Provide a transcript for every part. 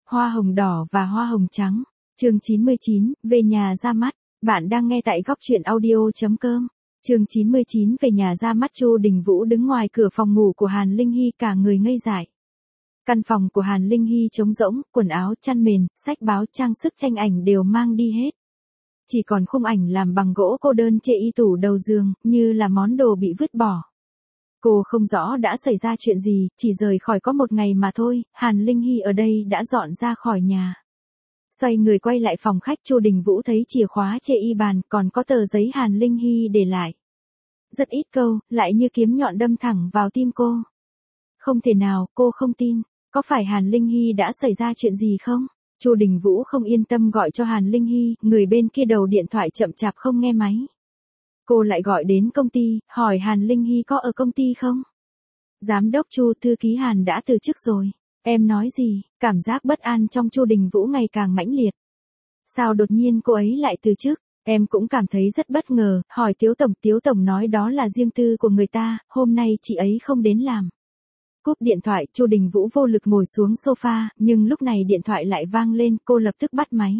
Hoa hồng đỏ và hoa hồng trắng. Chương 99, về nhà ra mắt. Bạn đang nghe tại góc truyện audio.com. Chương 99, về nhà ra mắt. Chu Đình Vũ đứng ngoài cửa phòng ngủ của Hàn Linh Hy, cả người ngây dại. Căn phòng của Hàn Linh Hy trống rỗng, quần áo, chăn mền, sách báo, trang sức, tranh ảnh đều mang đi hết. Chỉ còn khung ảnh làm bằng gỗ cô đơn chê y tủ đầu giường, như là món đồ bị vứt bỏ. Cô không rõ đã xảy ra chuyện gì, chỉ rời khỏi có một ngày mà thôi, Hàn Linh Hy ở đây đã dọn ra khỏi nhà. Xoay người quay lại phòng khách, Chu Đình Vũ thấy chìa khóa chê y bàn, còn có tờ giấy Hàn Linh Hy để lại. Rất ít câu, lại như kiếm nhọn đâm thẳng vào tim cô. Không thể nào, cô không tin. Có phải Hàn Linh Hy đã xảy ra chuyện gì không? Chu Đình Vũ không yên tâm gọi cho Hàn Linh Hy, người bên kia đầu điện thoại chậm chạp không nghe máy. Cô lại gọi đến công ty, hỏi Hàn Linh Hy có ở công ty không? Giám đốc Chu, thư ký Hàn đã từ chức rồi. Em nói gì? Cảm giác bất an trong Chu Đình Vũ ngày càng mãnh liệt. Sao đột nhiên cô ấy lại từ chức? Em cũng cảm thấy rất bất ngờ, hỏi Tiếu Tổng nói đó là riêng tư của người ta, hôm nay chị ấy không đến làm. Cúp điện thoại, Chu Đình Vũ vô lực ngồi xuống sofa, nhưng lúc này điện thoại lại vang lên, cô lập tức bắt máy.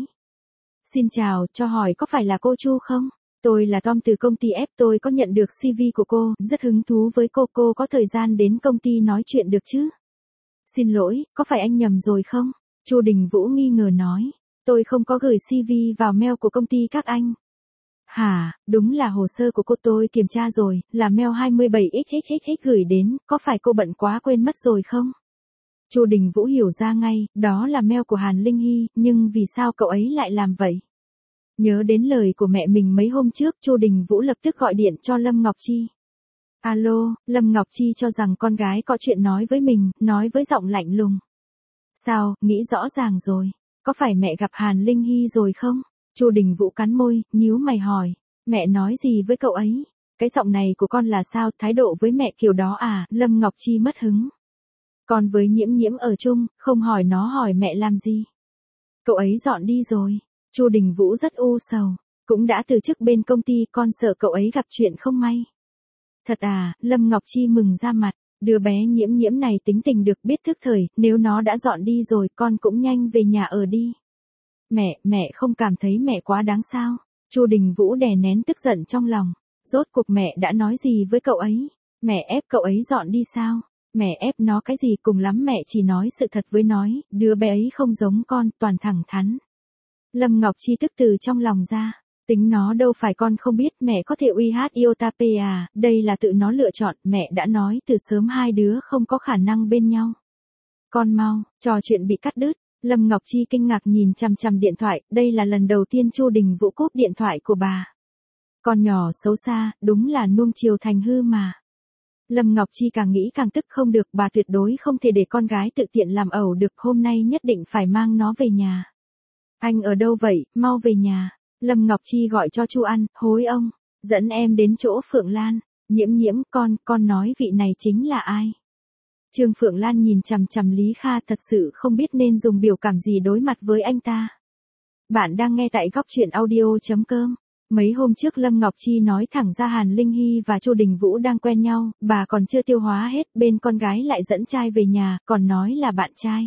Xin chào, cho hỏi có phải là cô Chu không? Tôi là Tom từ công ty F, tôi có nhận được CV của cô, rất hứng thú với cô có thời gian đến công ty nói chuyện được chứ? Xin lỗi, có phải anh nhầm rồi không? Chu Đình Vũ nghi ngờ nói, tôi không có gửi CV vào mail của công ty các anh. Hả, đúng là hồ sơ của cô tôi kiểm tra rồi, là mail 27xxxx gửi đến, có phải cô bận quá quên mất rồi không? Chu Đình Vũ hiểu ra ngay, đó là mail của Hàn Linh Hy, nhưng vì sao cậu ấy lại làm vậy? Nhớ đến lời của mẹ mình mấy hôm trước, Chu Đình Vũ lập tức gọi điện cho Lâm Ngọc Chi. Alo, Lâm Ngọc Chi cho rằng con gái có chuyện nói với mình, nói với giọng lạnh lùng. Sao, nghĩ rõ ràng rồi, có phải mẹ gặp Hàn Linh Hy rồi không? Chu Đình Vũ cắn môi, nhíu mày hỏi, mẹ nói gì với cậu ấy? Cái giọng này của con là sao, thái độ với mẹ kiểu đó à? Lâm Ngọc Chi mất hứng. Con với Nhiễm Nhiễm ở chung, không hỏi nó hỏi mẹ làm gì? Cậu ấy dọn đi rồi. Chu Đình Vũ rất u sầu, cũng đã từ chức bên công ty, con sợ cậu ấy gặp chuyện không may. Thật à? Lâm Ngọc Chi mừng ra mặt, đứa bé Nhiễm Nhiễm này tính tình được biết thức thời, nếu nó đã dọn đi rồi con cũng nhanh về nhà ở đi. Mẹ không cảm thấy mẹ quá đáng sao? Chu Đình Vũ đè nén tức giận trong lòng, rốt cuộc mẹ đã nói gì với cậu ấy? Mẹ ép cậu ấy dọn đi sao? Mẹ ép nó cái gì, cùng lắm mẹ chỉ nói sự thật với nói, đứa bé ấy không giống con, toàn thẳng thắn. Lâm Ngọc Chi tức từ trong lòng ra, tính nó đâu phải con không biết, mẹ có thể uy hát Iotape à, đây là tự nó lựa chọn, mẹ đã nói từ sớm hai đứa không có khả năng bên nhau. Con mau, trò chuyện bị cắt đứt, Lâm Ngọc Chi kinh ngạc nhìn chằm chằm điện thoại, đây là lần đầu tiên Chu Đình Vũ cúp điện thoại của bà. Con nhỏ xấu xa, đúng là nuông chiều thành hư mà. Lâm Ngọc Chi càng nghĩ càng tức, không được, bà tuyệt đối không thể để con gái tự tiện làm ẩu được, hôm nay nhất định phải mang nó về nhà. Anh ở đâu vậy, mau về nhà. Lâm Ngọc Chi gọi cho Chu An, hối ông, dẫn em đến chỗ Phượng Lan. Nhiễm Nhiễm, con nói vị này chính là ai? Trương Phượng Lan nhìn chằm chằm Lý Kha, thật sự không biết nên dùng biểu cảm gì đối mặt với anh ta. Bạn đang nghe tại góc truyện audio.com. Mấy hôm trước Lâm Ngọc Chi nói thẳng ra Hàn Linh Hy và Chu Đình Vũ đang quen nhau, bà còn chưa tiêu hóa hết, bên con gái lại dẫn trai về nhà, còn nói là bạn trai.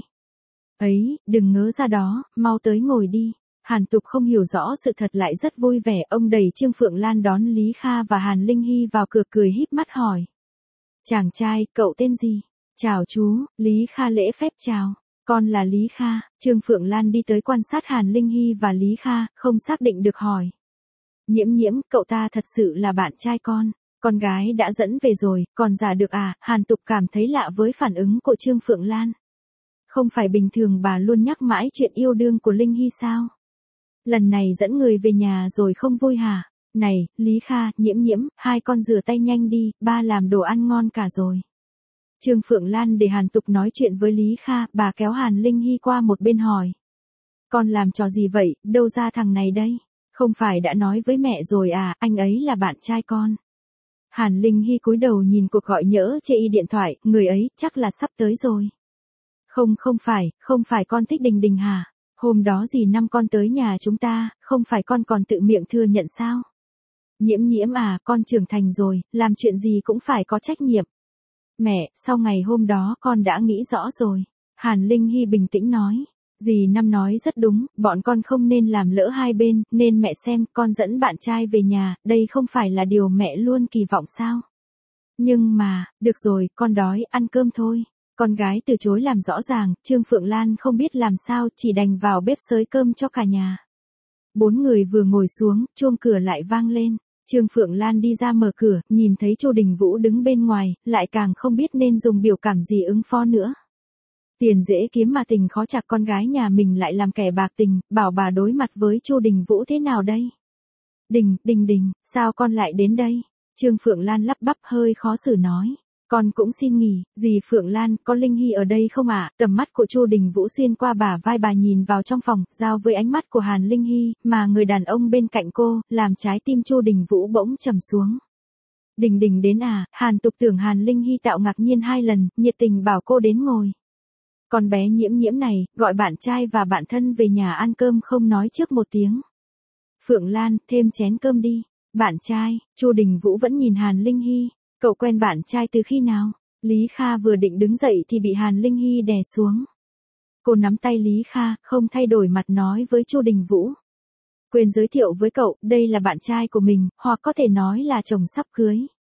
Ấy, đừng ngớ ra đó, mau tới ngồi đi. Hàn Tục không hiểu rõ sự thật lại rất vui vẻ, ông đẩy Trương Phượng Lan đón Lý Kha và Hàn Linh Hy vào cửa, cười híp mắt hỏi. Chàng trai, cậu tên gì? Chào chú, Lý Kha lễ phép chào. Con là Lý Kha. Trương Phượng Lan đi tới quan sát Hàn Linh Hy và Lý Kha, không xác định được hỏi. Nhiễm Nhiễm, cậu ta thật sự là bạn trai con gái đã dẫn về rồi, còn giả được à? Hàn Tục cảm thấy lạ với phản ứng của Trương Phượng Lan. Không phải bình thường bà luôn nhắc mãi chuyện yêu đương của Linh Hy sao? Lần này dẫn người về nhà rồi không vui hả? Này, Lý Kha, Nhiễm Nhiễm, hai con rửa tay nhanh đi, ba làm đồ ăn ngon cả rồi. Trương Phượng Lan để Hàn Tục nói chuyện với Lý Kha, bà kéo Hàn Linh Hy qua một bên hỏi. Con làm trò gì vậy, đâu ra thằng này đây? Không phải đã nói với mẹ rồi à, anh ấy là bạn trai con. Hàn Linh Hy cúi đầu nhìn cuộc gọi nhỡ chê y điện thoại, người ấy chắc là sắp tới rồi. Không phải con thích Đình Đình hả? Hôm đó dì năm con tới nhà chúng ta, không phải con còn tự miệng thừa nhận sao? Nhiễm Nhiễm à, con trưởng thành rồi, làm chuyện gì cũng phải có trách nhiệm. Mẹ, sau ngày hôm đó con đã nghĩ rõ rồi. Hàn Linh Hy bình tĩnh nói. Dì Năm nói rất đúng, bọn con không nên làm lỡ hai bên, nên mẹ xem, con dẫn bạn trai về nhà, đây không phải là điều mẹ luôn kỳ vọng sao? Nhưng mà, được rồi, con đói, ăn cơm thôi. Con gái từ chối làm rõ ràng, Trương Phượng Lan không biết làm sao, chỉ đành vào bếp xới cơm cho cả nhà. Bốn người vừa ngồi xuống, chuông cửa lại vang lên. Trương Phượng Lan đi ra mở cửa, nhìn thấy Chu Đình Vũ đứng bên ngoài, lại càng không biết nên dùng biểu cảm gì ứng phó nữa. Tiền dễ kiếm mà tình khó chạc, con gái nhà mình lại làm kẻ bạc tình, bảo bà đối mặt với Chu Đình Vũ thế nào đây? Đình, sao con lại đến đây? Trương Phượng Lan lắp bắp hơi khó xử nói. Con cũng xin nghỉ, dì Phượng Lan, có Linh Hy ở đây không ạ? Tầm mắt của Chu Đình Vũ xuyên qua bả vai bà nhìn vào trong phòng, giao với ánh mắt của Hàn Linh Hy, mà người đàn ông bên cạnh cô, làm trái tim Chu Đình Vũ bỗng trầm xuống. Đình đến à? Hàn Tục tưởng Hàn Linh Hy tạo ngạc nhiên hai lần, nhiệt tình bảo cô đến ngồi. Con bé Nhiễm này, gọi bạn trai và bạn thân về nhà ăn cơm không nói trước một tiếng. Phượng Lan, thêm chén cơm đi. Bạn trai, Chu Đình Vũ vẫn nhìn Hàn Linh Hy. Cậu quen bạn trai từ khi nào? Lý Kha vừa định đứng dậy thì bị Hàn Linh Hy đè xuống. Cô nắm tay Lý Kha, không thay đổi mặt nói với Chu Đình Vũ. Quên giới thiệu với cậu, đây là bạn trai của mình, hoặc có thể nói là chồng sắp cưới.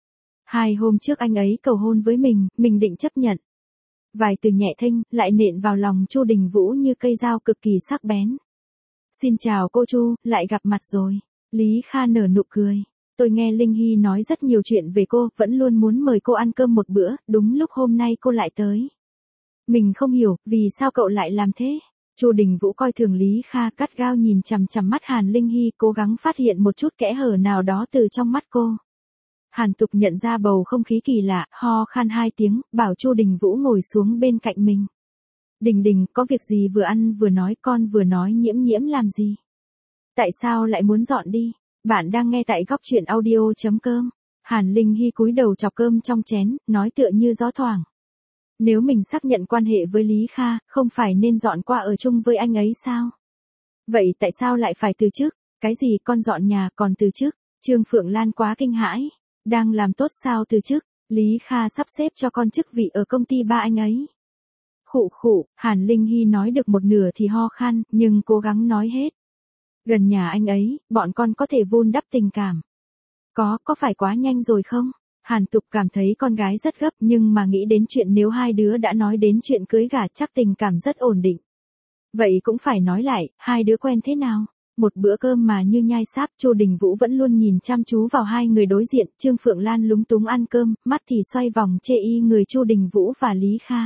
2 hôm trước anh ấy cầu hôn với mình định chấp nhận. Vài từ nhẹ thinh, lại nện vào lòng Chu Đình Vũ như cây dao cực kỳ sắc bén. Xin chào cô Chu, lại gặp mặt rồi. Lý Kha nở nụ cười. Tôi nghe Linh Hy nói rất nhiều chuyện về cô, vẫn luôn muốn mời cô ăn cơm một bữa, đúng lúc hôm nay cô lại tới. Mình không hiểu, vì sao cậu lại làm thế? Chu Đình Vũ coi thường Lý Kha, cắt gao nhìn chằm chằm mắt Hàn Linh Hy, cố gắng phát hiện một chút kẽ hở nào đó từ trong mắt cô. Hàn Tục nhận ra bầu không khí kỳ lạ, ho khan 2 tiếng, bảo Chu Đình Vũ ngồi xuống bên cạnh mình. Đình, có việc gì vừa ăn vừa nói, con vừa nói Nhiễm làm gì? Tại sao lại muốn dọn đi? Bạn đang nghe tại góc truyện audio.com. Hàn Linh Hy cúi đầu chọc cơm trong chén, nói tựa như gió thoảng. Nếu mình xác nhận quan hệ với Lý Kha, không phải nên dọn qua ở chung với anh ấy sao? Vậy tại sao lại phải từ chức? Cái gì con dọn nhà còn từ chức? Trương Phượng Lan quá kinh hãi. Đang làm tốt sao từ chức? Lý Kha sắp xếp cho con chức vị ở công ty ba anh ấy. Khụ, Hàn Linh Hy nói được một nửa thì ho khan, nhưng cố gắng nói hết. Gần nhà anh ấy, bọn con có thể vun đắp tình cảm. Có phải quá nhanh rồi không? Hàn Tục cảm thấy con gái rất gấp, nhưng mà nghĩ đến chuyện nếu hai đứa đã nói đến chuyện cưới gả chắc tình cảm rất ổn định. Vậy cũng phải nói lại, hai đứa quen thế nào? Một bữa cơm mà như nhai sáp, Chu Đình Vũ vẫn luôn nhìn chăm chú vào hai người đối diện, Trương Phượng Lan lúng túng ăn cơm, mắt thì xoay vòng chê y người Chu Đình Vũ và Lý Kha.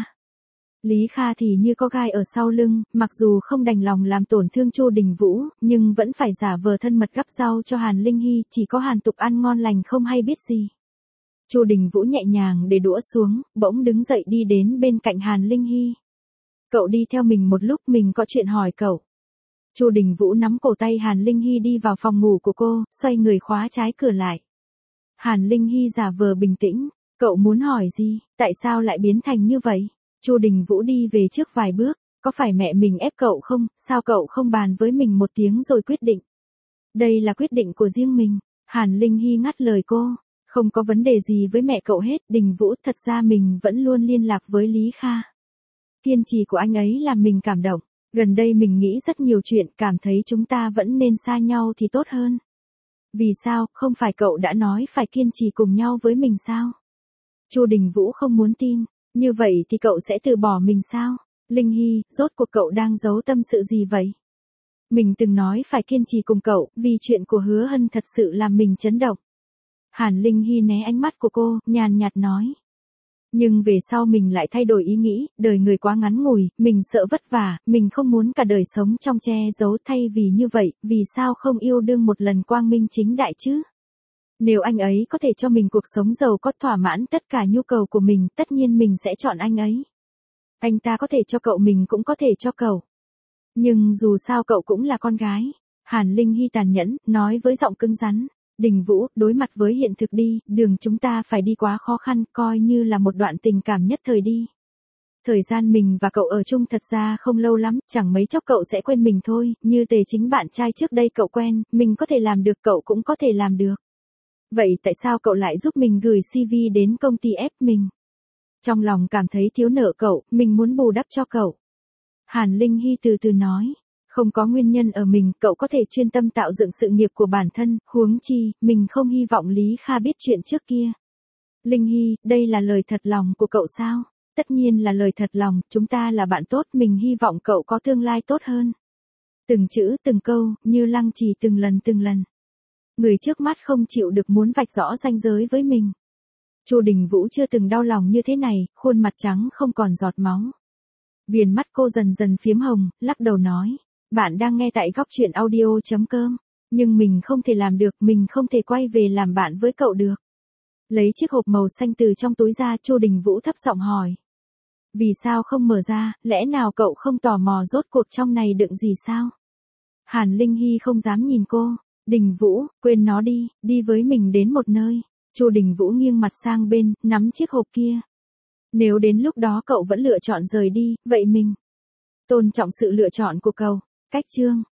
Lý Kha thì như có gai ở sau lưng, mặc dù không đành lòng làm tổn thương Chu Đình Vũ, nhưng vẫn phải giả vờ thân mật gắp rau cho Hàn Linh Hy, chỉ có Hàn Tục ăn ngon lành không hay biết gì. Chu Đình Vũ nhẹ nhàng để đũa xuống, bỗng đứng dậy đi đến bên cạnh Hàn Linh Hy. Cậu đi theo mình một lúc, mình có chuyện hỏi cậu. Chu Đình Vũ nắm cổ tay Hàn Linh Hy đi vào phòng ngủ của cô, xoay người khóa trái cửa lại. Hàn Linh Hy giả vờ bình tĩnh, cậu muốn hỏi gì, tại sao lại biến thành như vậy? Chu Đình Vũ đi về trước vài bước, có phải mẹ mình ép cậu không, sao cậu không bàn với mình một tiếng rồi quyết định? Đây là quyết định của riêng mình. Hàn Linh Hy ngắt lời cô, không có vấn đề gì với mẹ cậu hết, Đình Vũ, thật ra mình vẫn luôn liên lạc với Lý Kha. Kiên trì của anh ấy làm mình cảm động, gần đây mình nghĩ rất nhiều chuyện, cảm thấy chúng ta vẫn nên xa nhau thì tốt hơn. Vì sao, không phải cậu đã nói phải kiên trì cùng nhau với mình sao? Chu Đình Vũ không muốn tin. Như vậy thì cậu sẽ từ bỏ mình sao? Linh Hy, rốt cuộc cậu đang giấu tâm sự gì vậy? Mình từng nói phải kiên trì cùng cậu, vì chuyện của Hứa Hân thật sự làm mình chấn động. Hàn Linh Hy né ánh mắt của cô, nhàn nhạt nói. Nhưng về sau mình lại thay đổi ý nghĩ, đời người quá ngắn ngủi, mình sợ vất vả, mình không muốn cả đời sống trong che giấu, thay vì như vậy, vì sao không yêu đương một lần quang minh chính đại chứ? Nếu anh ấy có thể cho mình cuộc sống giàu có, thỏa mãn tất cả nhu cầu của mình, tất nhiên mình sẽ chọn anh ấy. Anh ta có thể cho cậu, mình cũng có thể cho cậu. Nhưng dù sao cậu cũng là con gái. Hàn Linh Hy tàn nhẫn, nói với giọng cứng rắn. Đình Vũ, đối mặt với hiện thực đi, đường chúng ta phải đi quá khó khăn, coi như là một đoạn tình cảm nhất thời đi. Thời gian mình và cậu ở chung thật ra không lâu lắm, chẳng mấy chốc cậu sẽ quên mình thôi, như Tề Chính bạn trai trước đây cậu quen, mình có thể làm được, cậu cũng có thể làm được. Vậy tại sao cậu lại giúp mình gửi CV đến công ty ép mình? Trong lòng cảm thấy thiếu nợ cậu, mình muốn bù đắp cho cậu. Hàn Linh Hy từ từ nói. Không có nguyên nhân ở mình, cậu có thể chuyên tâm tạo dựng sự nghiệp của bản thân, huống chi, mình không hy vọng Lý Kha biết chuyện trước kia. Linh Hy, đây là lời thật lòng của cậu sao? Tất nhiên là lời thật lòng, chúng ta là bạn tốt, mình hy vọng cậu có tương lai tốt hơn. Từng chữ từng câu, như lăng trì từng lần. Người trước mắt không chịu được muốn vạch rõ ranh giới với mình. Chu Đình Vũ chưa từng đau lòng như thế này, khuôn mặt trắng không còn giọt máu. Viền mắt cô dần dần phiếm hồng, lắc đầu nói. Bạn đang nghe tại góc truyện audio.com. Nhưng mình không thể làm được, mình không thể quay về làm bạn với cậu được. Lấy chiếc hộp màu xanh từ trong túi ra, Chu Đình Vũ thấp giọng hỏi. Vì sao không mở ra, lẽ nào cậu không tò mò rốt cuộc trong này đựng gì sao? Hàn Linh Hy không dám nhìn cô. Đình Vũ, quên nó đi, đi với mình đến một nơi. Chu Đình Vũ nghiêng mặt sang bên, nắm chiếc hộp kia. Nếu đến lúc đó cậu vẫn lựa chọn rời đi, vậy mình tôn trọng sự lựa chọn của cậu. Cách chương